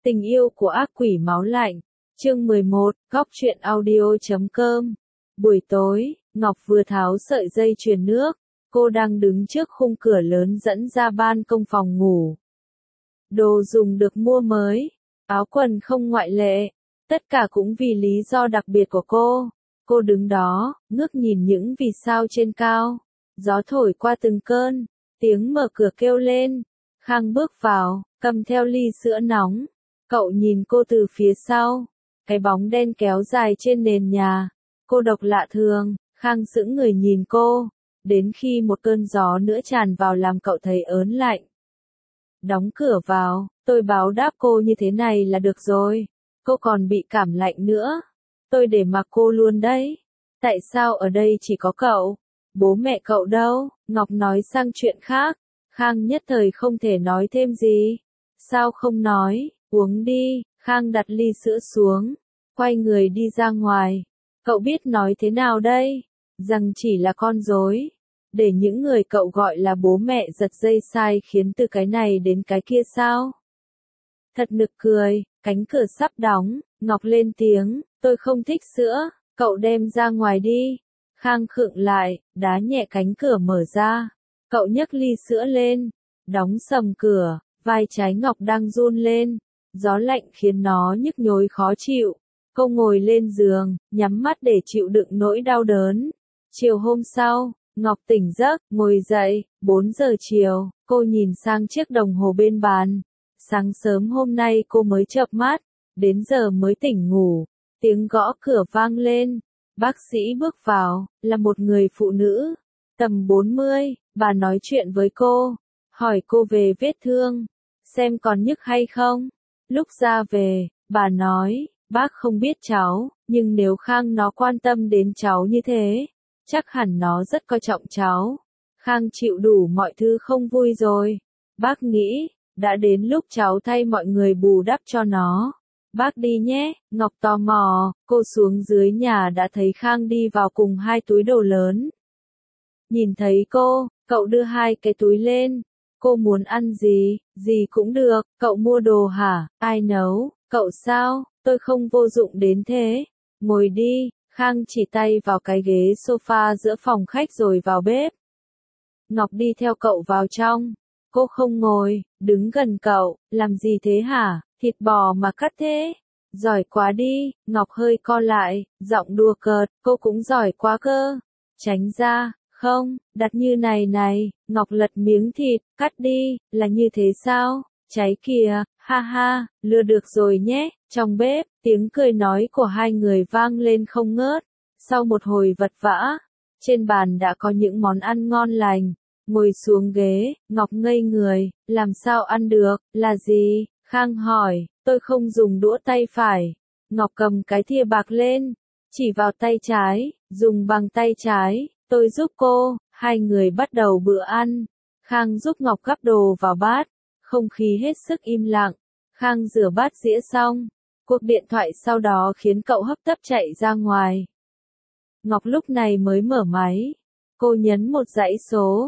Tình yêu của ác quỷ máu lạnh. Chương 11, góc truyện audio.com. Buổi tối, Ngọc vừa tháo sợi dây chuyền nước, cô đang đứng trước khung cửa lớn dẫn ra ban công phòng ngủ. Đồ dùng được mua mới, áo quần không ngoại lệ, tất cả cũng vì lý do đặc biệt của cô. Cô đứng đó, ngước nhìn những vì sao trên cao, gió thổi qua từng cơn, tiếng mở cửa kêu lên. Khang bước vào, cầm theo ly sữa nóng. Cậu nhìn cô từ phía sau, cái bóng đen kéo dài trên nền nhà. Cô độc lạ thường, Khang sững người nhìn cô, đến khi một cơn gió nữa tràn vào làm cậu thấy ớn lạnh. Đóng cửa vào, tôi báo đáp cô như thế này là được rồi. Cô còn bị cảm lạnh nữa. Tôi để mặc cô luôn đấy. Tại sao ở đây chỉ có cậu? Bố mẹ cậu đâu? Ngọc nói sang chuyện khác. Khang nhất thời không thể nói thêm gì. Sao không nói? Uống đi. Khang đặt ly sữa xuống, quay người đi ra ngoài. Cậu biết nói thế nào đây? Rằng chỉ là con rối. Để những người cậu gọi là bố mẹ giật dây sai khiến từ cái này đến cái kia sao? Thật nực cười, cánh cửa sắp đóng, Ngọc lên tiếng, tôi không thích sữa, cậu đem ra ngoài đi. Khang khựng lại, đá nhẹ cánh cửa mở ra. Cậu nhấc ly sữa lên, đóng sầm cửa, vai trái Ngọc đang run lên. Gió lạnh khiến nó nhức nhối khó chịu. Cô ngồi lên giường, nhắm mắt để chịu đựng nỗi đau đớn. Chiều hôm sau, Ngọc tỉnh giấc, ngồi dậy, 4 giờ chiều, cô nhìn sang chiếc đồng hồ bên bàn. Sáng sớm hôm nay cô mới chợp mắt, đến giờ mới tỉnh ngủ. Tiếng gõ cửa vang lên. Bác sĩ bước vào, là một người phụ nữ, tầm 40, bà nói chuyện với cô, hỏi cô về vết thương, xem còn nhức hay không. Lúc ra về, bà nói, bác không biết cháu, nhưng nếu Khang nó quan tâm đến cháu như thế, chắc hẳn nó rất coi trọng cháu. Khang chịu đủ mọi thứ không vui rồi. Bác nghĩ, đã đến lúc cháu thay mọi người bù đắp cho nó. Bác đi nhé. Ngọc tò mò, cô xuống dưới nhà đã thấy Khang đi vào cùng 2 túi đồ lớn. Nhìn thấy cô, cậu đưa 2 cái túi lên. Cô muốn ăn gì? Gì cũng được. Cậu mua đồ hả? Ai nấu? Cậu sao? Tôi không vô dụng đến thế. Ngồi đi. Khang chỉ tay vào cái ghế sofa giữa phòng khách rồi vào bếp. Ngọc đi theo cậu vào trong. Cô không ngồi, đứng gần cậu. Làm gì thế hả? Thịt bò mà cắt thế. Giỏi quá đi. Ngọc hơi co lại, giọng đùa cợt. Cô cũng giỏi quá cơ. Tránh ra. Không, đặt như này này. Ngọc lật miếng thịt, cắt đi. Là như thế sao? Cháy kìa. Ha ha, lừa được rồi nhé. Trong bếp, tiếng cười nói của 2 người vang lên không ngớt. Sau một hồi vật vã, trên bàn đã có những món ăn ngon lành. Ngồi xuống ghế, Ngọc ngây người, làm sao ăn được, là gì? Khang hỏi, tôi không dùng đũa tay phải. Ngọc cầm cái thìa bạc lên, chỉ vào tay trái, dùng bằng tay trái, tôi giúp cô. 2 người bắt đầu bữa ăn. Khang giúp Ngọc gắp đồ vào bát, không khí hết sức im lặng. Khang rửa bát dĩa xong, cuộc điện thoại sau đó khiến cậu hấp tấp chạy ra ngoài. Ngọc lúc này mới mở máy. Cô nhấn một dãy số.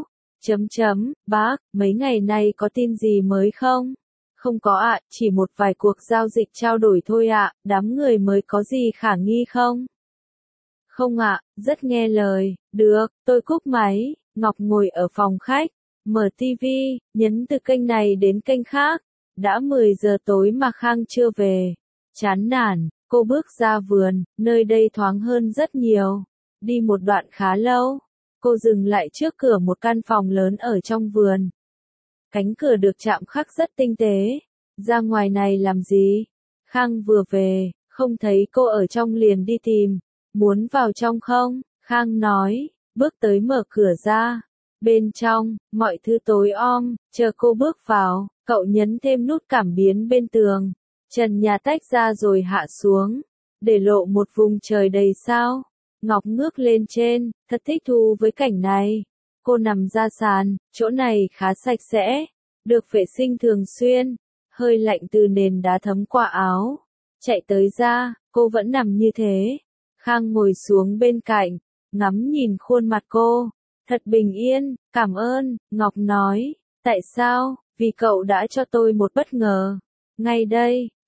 Bác, mấy ngày nay có tin gì mới không? Không có ạ, chỉ một vài cuộc giao dịch trao đổi thôi ạ, đám người mới có gì khả nghi không? Không ạ, rất nghe lời, được, tôi cúp máy. Ngọc ngồi ở phòng khách, mở tivi, nhấn từ kênh này đến kênh khác. Đã 10 giờ tối mà Khang chưa về. Chán nản, cô bước ra vườn, nơi đây thoáng hơn rất nhiều. Đi một đoạn khá lâu, cô dừng lại trước cửa một căn phòng lớn ở trong vườn. Cánh cửa được chạm khắc rất tinh tế. Ra ngoài này làm gì? Khang vừa về, không thấy cô ở trong liền đi tìm. Muốn vào trong không? Khang nói, bước tới mở cửa ra. Bên trong, mọi thứ tối om, chờ cô bước vào, cậu nhấn thêm nút cảm biến bên tường. Trần nhà tách ra rồi hạ xuống, để lộ một vùng trời đầy sao. Ngọc ngước lên trên, thật thích thú với cảnh này. Cô nằm ra sàn, chỗ này khá sạch sẽ, được vệ sinh thường xuyên. Hơi lạnh từ nền đá thấm qua áo. Chạy tới ra, cô vẫn nằm như thế. Khang ngồi xuống bên cạnh, ngắm nhìn khuôn mặt cô. Thật bình yên, cảm ơn, Ngọc nói. Tại sao? Vì cậu đã cho tôi một bất ngờ. Ngay đây,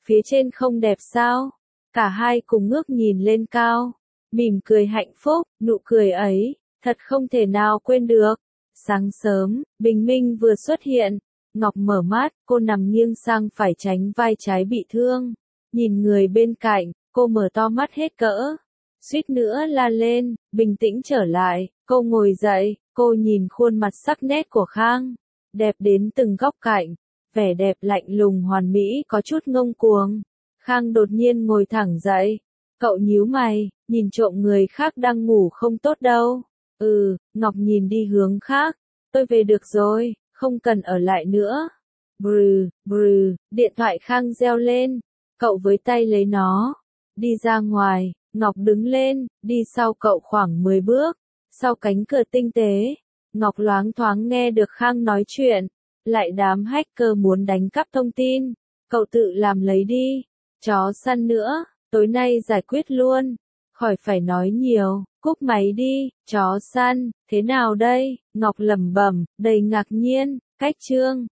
phía trên không đẹp sao? Cả hai cùng ngước nhìn lên cao, mỉm cười hạnh phúc, nụ cười ấy, thật không thể nào quên được. Sáng sớm, bình minh vừa xuất hiện, Ngọc mở mắt, cô nằm nghiêng sang phải tránh vai trái bị thương. Nhìn người bên cạnh, cô mở to mắt hết cỡ. Suýt nữa la lên, bình tĩnh trở lại, cô ngồi dậy, cô nhìn khuôn mặt sắc nét của Khang. Đẹp đến từng góc cạnh, vẻ đẹp lạnh lùng hoàn mỹ có chút ngông cuồng. Khang đột nhiên ngồi thẳng dậy. Cậu nhíu mày, nhìn trộm người khác đang ngủ không tốt đâu. Ngọc nhìn đi hướng khác. Tôi về được rồi, không cần ở lại nữa. Brừ, điện thoại Khang reo lên. Cậu với tay lấy nó. Đi ra ngoài, Ngọc đứng lên, đi sau cậu khoảng 10 bước. Sau cánh cửa tinh tế, Ngọc loáng thoáng nghe được Khang nói chuyện. Lại đám hacker muốn đánh cắp thông tin. Cậu tự làm lấy đi. Chó săn nữa, tối nay giải quyết luôn. Khỏi phải nói nhiều, cúp máy đi, chó săn, thế nào đây? Ngọc lẩm bẩm, đầy ngạc nhiên, cách chương.